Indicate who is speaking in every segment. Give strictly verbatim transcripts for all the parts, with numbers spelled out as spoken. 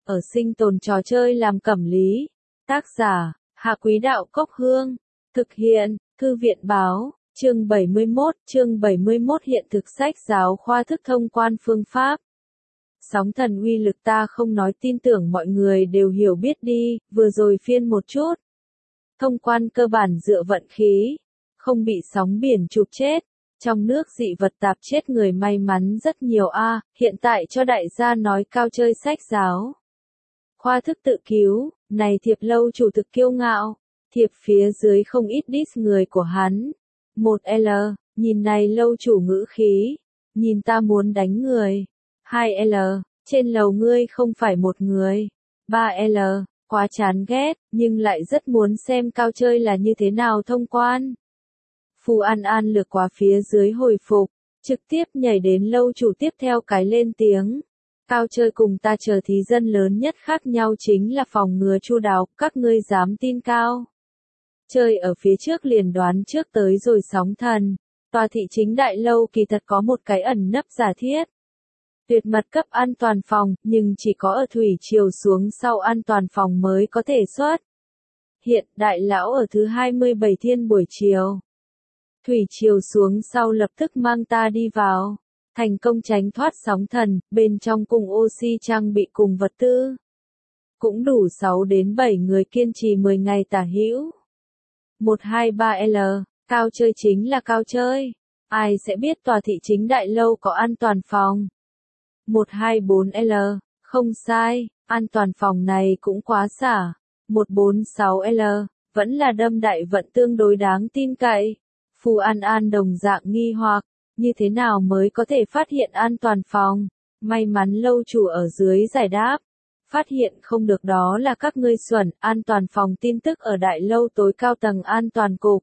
Speaker 1: ở sinh tồn trò chơi làm cẩm lý. Tác giả, Hạ Quý Đạo Cốc Hương. Thực hiện, Thư viện Báo, chương bảy mươi mốt, chương bảy mươi mốt hiện thực sách giáo khoa thức thông quan phương pháp. Sóng thần uy lực ta không nói tin tưởng mọi người đều hiểu biết đi, vừa rồi phiên một chút. Thông quan cơ bản dựa vận khí, không bị sóng biển chụp chết. Trong nước dị vật tạp chết người may mắn rất nhiều a, à, hiện tại cho đại gia nói cao chơi sách giáo. Khoa thức tự cứu, này thiệp lâu chủ thực kiêu ngạo, thiệp phía dưới không ít diss người của hắn. một L, nhìn này lâu chủ ngữ khí, nhìn ta muốn đánh người. hai L, trên lầu ngươi không phải một người. ba L, quá chán ghét, nhưng lại rất muốn xem cao chơi là như thế nào thông quan. Phù An An lược qua phía dưới hồi phục, trực tiếp nhảy đến lâu chủ tiếp theo cái lên tiếng. Cao chơi cùng ta chờ thí dân lớn nhất khác nhau chính là phòng ngừa chu đáo, các ngươi dám tin cao. Chơi ở phía trước liền đoán trước tới rồi sóng thần. Tòa thị chính đại lâu kỳ thật có một cái ẩn nấp giả thiết. Tuyệt mật cấp an toàn phòng, nhưng chỉ có ở thủy triều xuống sau an toàn phòng mới có thể xuất. Hiện đại lão ở thứ hai mươi bảy thiên buổi chiều. Thủy triều xuống sau lập tức mang ta đi vào. Thành công tránh thoát sóng thần, bên trong cùng oxy trang bị cùng vật tư. Cũng đủ sáu đến bảy người kiên trì mười ngày tả hữu. một hai ba L, cao chơi chính là cao chơi. Ai sẽ biết tòa thị chính đại lâu có an toàn phòng. một hai bốn L, không sai, an toàn phòng này cũng quá xả. một bốn sáu L, vẫn là đâm đại vận tương đối đáng tin cậy. Phù An An đồng dạng nghi hoặc, như thế nào mới có thể phát hiện an toàn phòng? May mắn lâu chủ ở dưới giải đáp. Phát hiện không được đó là các ngươi xuẩn, an toàn phòng tin tức ở đại lâu tối cao tầng an toàn cục.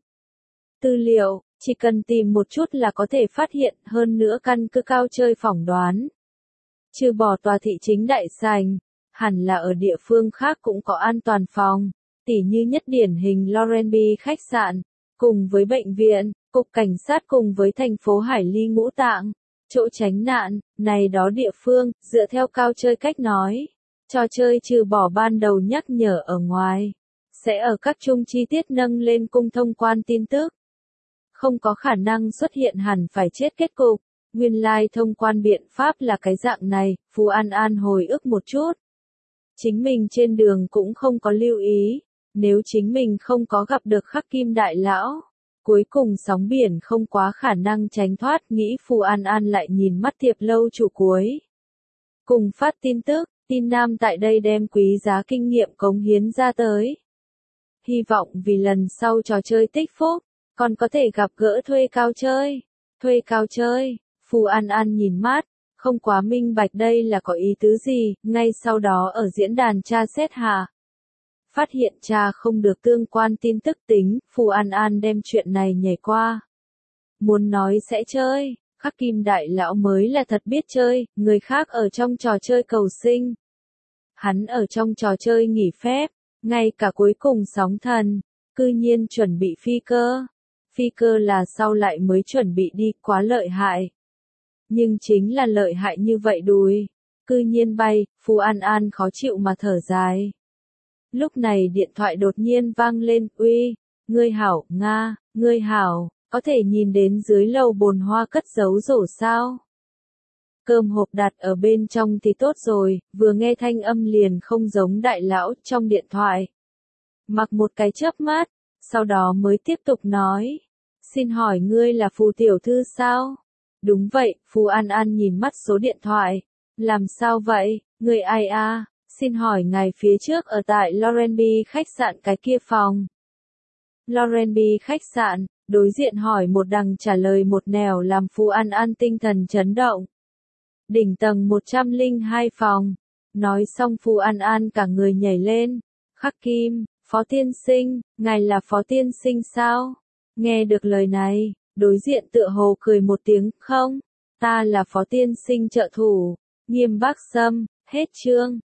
Speaker 1: Tư liệu, chỉ cần tìm một chút là có thể phát hiện, hơn nữa căn cứ cao chơi phỏng đoán. Trừ bỏ tòa thị chính đại sành, hẳn là ở địa phương khác cũng có an toàn phòng, tỉ như nhất điển hình Laurenby khách sạn, cùng với bệnh viện, cục cảnh sát cùng với thành phố Hải Ly Ngũ Tạng, chỗ tránh nạn, này đó địa phương, dựa theo cao chơi cách nói. Trò chơi trừ bỏ ban đầu nhắc nhở ở ngoài, sẽ ở các chung chi tiết nâng lên cung thông quan tin tức. Không có khả năng xuất hiện hẳn phải chết kết cục. Nguyên lai like thông quan biện pháp là cái dạng này, Phù An An hồi ức một chút. Chính mình trên đường cũng không có lưu ý, nếu chính mình không có gặp được Khắc Kim Đại Lão, cuối cùng sóng biển không quá khả năng tránh thoát, nghĩ Phù An An lại nhìn mắt thiệp lâu chủ cuối. Cùng phát tin tức, tin nam tại đây đem quý giá kinh nghiệm cống hiến ra tới. Hy vọng vì lần sau trò chơi tích phúc, còn có thể gặp gỡ thuê cao chơi. Thuê cao chơi. Phù An An nhìn mát, không quá minh bạch đây là có ý tứ gì, ngay sau đó ở diễn đàn tra xét hạ. Phát hiện tra không được tương quan tin tức tính, Phù An An đem chuyện này nhảy qua. Muốn nói sẽ chơi, Khắc Kim Đại Lão mới là thật biết chơi, người khác ở trong trò chơi cầu sinh. Hắn ở trong trò chơi nghỉ phép, ngay cả cuối cùng sóng thần, cư nhiên chuẩn bị phi cơ. Phi cơ là sau lại mới chuẩn bị đi, quá lợi hại. Nhưng chính là lợi hại như vậy đùi, cư nhiên bay, Phù An An khó chịu mà thở dài. Lúc này điện thoại đột nhiên vang lên, uy, ngươi hảo, Nga, ngươi hảo, có thể nhìn đến dưới lầu bồn hoa cất giấu rổ sao? Cơm hộp đặt ở bên trong thì tốt rồi, vừa nghe thanh âm liền không giống đại lão trong điện thoại. Mặc một cái chớp mắt, sau đó mới tiếp tục nói, xin hỏi ngươi là Phù tiểu thư sao? Đúng vậy, Phù An An nhìn mắt số điện thoại. Làm sao vậy, người ai a? Xin hỏi ngài phía trước ở tại Laurenby khách sạn cái kia phòng. Laurenby khách sạn, đối diện hỏi một đằng trả lời một nẻo làm Phù An An tinh thần chấn động. Đỉnh tầng một trăm lẻ hai phòng. Nói xong Phù An An cả người nhảy lên. Khắc Kim, Phó tiên sinh, ngài là Phó tiên sinh sao? Nghe được lời này. Đối diện tựa hồ cười một tiếng, không, ta là Phó tiên sinh trợ thủ, Nghiêm Bác Sâm, hết chương.